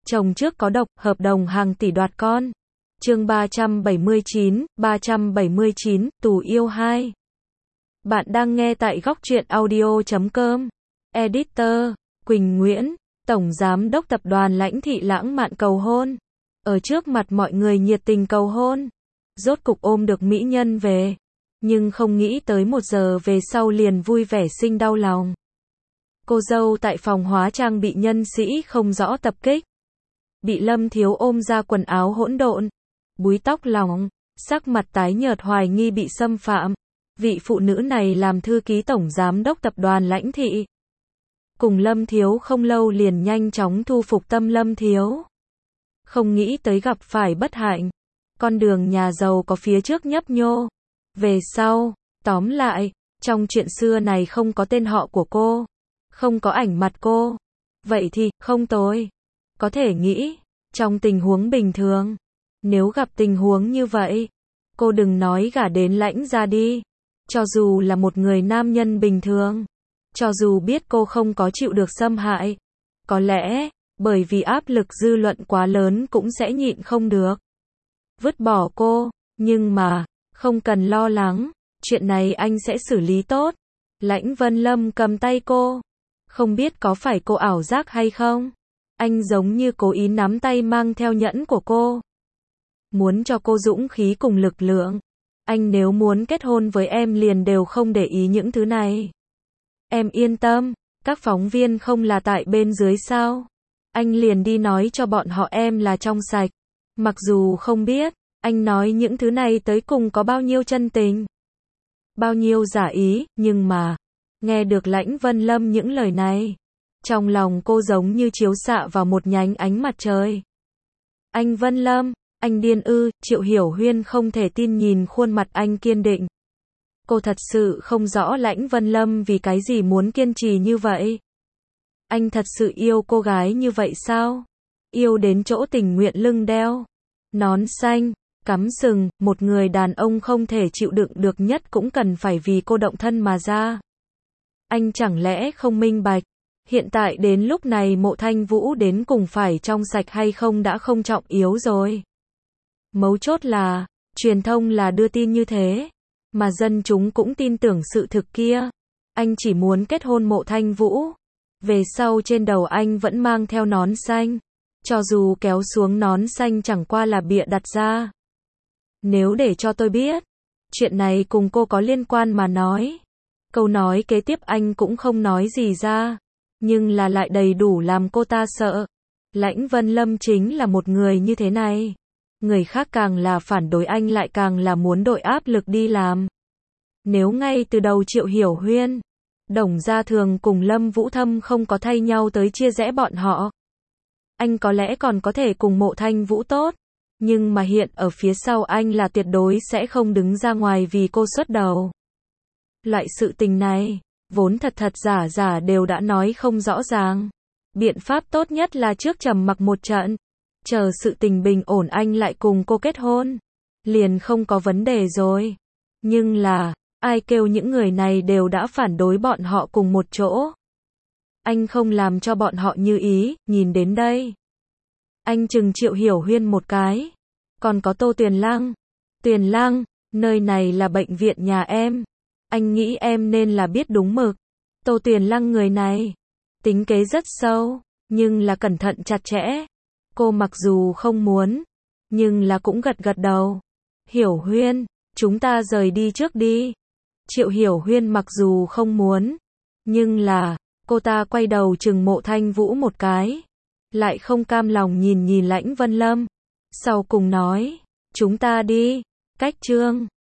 Chồng trước có độc, hợp đồng hàng tỷ đoạt con. Chương 379, Tù yêu 2. Bạn đang nghe tại góc truyện audio.com. Editor, Quỳnh Nguyễn, Tổng Giám đốc Tập đoàn Lãnh Thị lãng mạn cầu hôn. Ở trước mặt mọi người nhiệt tình cầu hôn. Rốt cục ôm được mỹ nhân về. Nhưng không nghĩ tới 1 giờ về sau liền vui vẻ sinh đau lòng. Cô dâu tại phòng hóa trang bị nhân sĩ không rõ tập kích. Bị Lâm Thiếu ôm ra quần áo hỗn độn, búi tóc lỏng, sắc mặt tái nhợt hoài nghi bị xâm phạm. Vị phụ nữ này làm thư ký tổng giám đốc tập đoàn Lãnh Thị. Cùng Lâm Thiếu không lâu liền nhanh chóng thu phục tâm Lâm Thiếu. Không nghĩ tới gặp phải bất hạnh. Con đường nhà giàu có phía trước nhấp nhô. Về sau, tóm lại, trong chuyện xưa này không có tên họ của cô. Không có ảnh mặt cô. Vậy thì, không tồi. Có thể nghĩ, trong tình huống bình thường, nếu gặp tình huống như vậy, cô đừng nói gả đến Lãnh gia đi. Cho dù là một người nam nhân bình thường, cho dù biết cô không có chịu được xâm hại, có lẽ, bởi vì áp lực dư luận quá lớn cũng sẽ nhịn không được. Vứt bỏ cô, nhưng mà, không cần lo lắng, chuyện này anh sẽ xử lý tốt. Lãnh Vân Lâm cầm tay cô, không biết có phải cô ảo giác hay không? Anh giống như cố ý nắm tay mang theo nhẫn của cô. Muốn cho cô dũng khí cùng lực lượng. Anh nếu muốn kết hôn với em liền đều không để ý những thứ này. Em yên tâm, các phóng viên không là tại bên dưới sao? Anh liền đi nói cho bọn họ em là trong sạch. Mặc dù không biết, anh nói những thứ này tới cùng có bao nhiêu chân tình, bao nhiêu giả ý, nhưng mà, nghe được Lãnh Vân Lâm những lời này, trong lòng cô giống như chiếu xạ vào một nhánh ánh mặt trời. Anh Vân Lâm, anh điên ư? Triệu Hiểu Huyên không thể tin nhìn khuôn mặt anh kiên định. Cô thật sự không rõ Lãnh Vân Lâm vì cái gì muốn kiên trì như vậy. Anh thật sự yêu cô gái như vậy sao? Yêu đến chỗ tình nguyện lưng đeo nón xanh, cắm sừng, một người đàn ông không thể chịu đựng được nhất cũng cần phải vì cô động thân mà ra. Anh chẳng lẽ không minh bạch? Hiện tại đến lúc này Mộ Thanh Vũ đến cùng phải trong sạch hay không đã không trọng yếu rồi. Mấu chốt là, truyền thông là đưa tin như thế, mà dân chúng cũng tin tưởng sự thực kia. Anh chỉ muốn kết hôn Mộ Thanh Vũ. Về sau trên đầu anh vẫn mang theo nón xanh. Cho dù kéo xuống nón xanh chẳng qua là bịa đặt ra. Nếu để cho tôi biết, chuyện này cùng cô có liên quan mà nói. Câu nói kế tiếp anh cũng không nói gì ra. Nhưng là lại đầy đủ làm cô ta sợ. Lãnh Vân Lâm chính là một người như thế này. Người khác càng là phản đối anh lại càng là muốn đội áp lực đi làm. Nếu ngay từ đầu Triệu Hiểu Huyên, Đồng Gia Thường cùng Lâm Vũ Thâm không có thay nhau tới chia rẽ bọn họ, anh có lẽ còn có thể cùng Mộ Thanh Vũ tốt. Nhưng mà hiện ở phía sau anh là tuyệt đối sẽ không đứng ra ngoài vì cô xuất đầu. Loại sự tình này, vốn thật thật giả giả đều đã nói không rõ ràng. Biện pháp tốt nhất là trước trầm mặc một trận. Chờ sự tình bình ổn anh lại cùng cô kết hôn. Liền không có vấn đề rồi. Nhưng là, ai kêu những người này đều đã phản đối bọn họ cùng một chỗ. Anh không làm cho bọn họ như ý, nhìn đến đây. Anh chừng Triệu Hiểu Huyên một cái. Còn có Tô Tuyền Lăng. Tuyền Lăng, nơi này là bệnh viện nhà em. Anh nghĩ em nên là biết đúng mực. Tô Tuyền Lăng người này, tính kế rất sâu, nhưng là cẩn thận chặt chẽ. Cô mặc dù không muốn, nhưng là cũng gật gật đầu. Hiểu Huyên, chúng ta rời đi trước đi. Triệu Hiểu Huyên mặc dù không muốn, nhưng là, cô ta quay đầu chừng Mộ Thanh Vũ một cái. Lại không cam lòng nhìn nhìn Lãnh Vân Lâm. Sau cùng nói, chúng ta đi. Cách chương